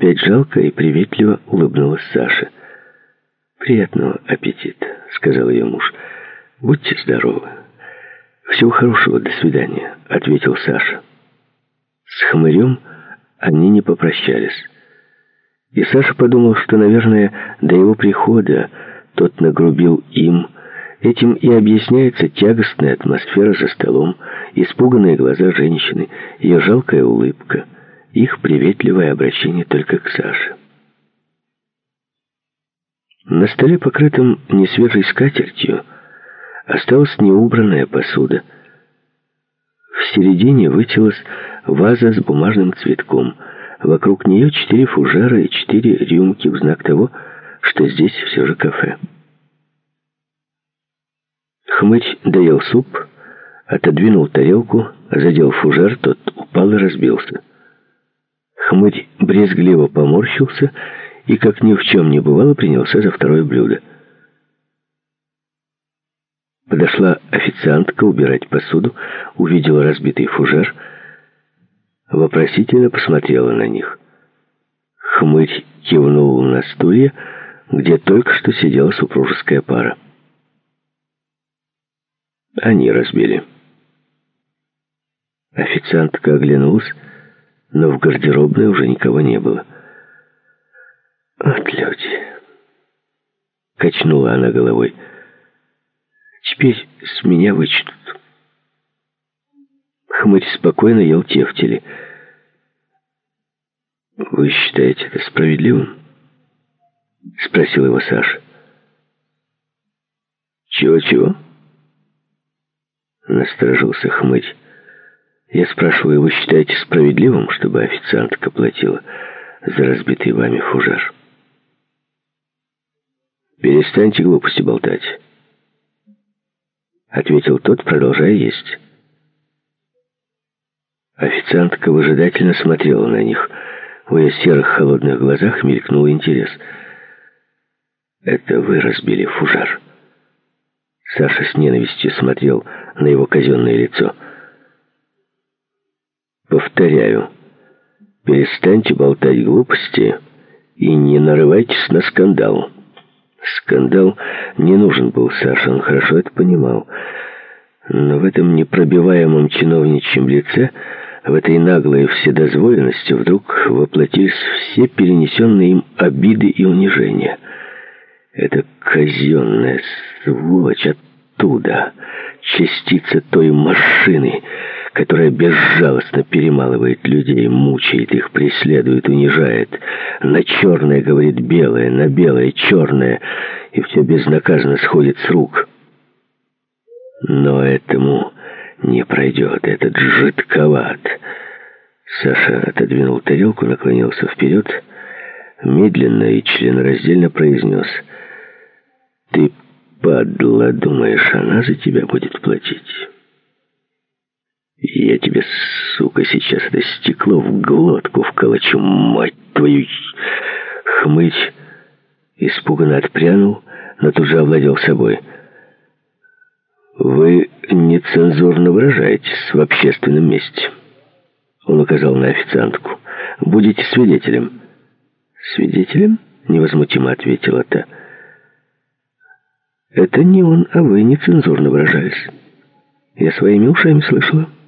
Опять жалко и приветливо улыбнулась Саша. «Приятного аппетита», — сказал ее муж. «Будьте здоровы». «Всего хорошего, до свидания», — ответил Саша. С хмырем они не попрощались. И Саша подумал, что, наверное, до его прихода тот нагрубил им. Этим и объясняется тягостная атмосфера за столом, испуганные глаза женщины, ее жалкая улыбка, их приветливое обращение только к Саше. На столе, покрытом несвежей скатертью, осталась неубранная посуда. В середине вытянулась ваза с бумажным цветком. Вокруг нее 4 фужера и 4 рюмки в знак того, что здесь все же кафе. Хмырь доел суп, отодвинул тарелку, задел фужер, тот упал и разбился. Хмырь брезгливо поморщился и, как ни в чем не бывало, принялся за второе блюдо. Подошла официантка убирать посуду, увидела разбитый фужер, вопросительно посмотрела на них. Хмырь кивнул на стулья, где только что сидела супружеская пара. Они разбили. Официантка оглянулась, но в гардеробной уже никого не было. «Вот люди!» — качнула она головой. «Теперь с меня вычтут». Хмырь спокойно ел тефтели. «Вы считаете это справедливым?» — спросил его Саша. «Чего-чего?» — насторожился Хмырь. «Я спрашиваю, вы считаете справедливым, чтобы официантка платила за разбитый вами фужер?» «Перестаньте глупости болтать», — ответил тот, продолжая есть. Официантка выжидательно смотрела на них. В ее серых холодных глазах мелькнул интерес. «Это вы разбили фужер?» Саша с ненавистью смотрел на его казенное лицо. «Повторяю, перестаньте болтать глупости и не нарывайтесь на скандал». Скандал не нужен был Саше, он хорошо это понимал. Но в этом непробиваемом чиновничьем лице, в этой наглой вседозволенности вдруг воплотились все перенесенные им обиды и унижения. Эта казенная сволочь оттуда, частица той машины, которая безжалостно перемалывает людей, мучает их, преследует, унижает. На черное говорит белое, на белое черное, и все безнаказанно сходит с рук. Но этому не пройдет, этот жидковат. Саша отодвинул тарелку, наклонился вперед, медленно и членораздельно произнес: «Ты, падла, думаешь, она за тебя будет платить? Я тебе, сука, сейчас это стекло в глотку вколочу, мать твою!» Хмырь испуганно отпрянул, но тут же овладел собой. «Вы нецензурно выражаетесь в общественном месте», — он указал на официантку. «Будете свидетелем». «Свидетелем?» — невозмутимо ответила та. «Это не он, а вы нецензурно выражались. Я своими ушами слышала».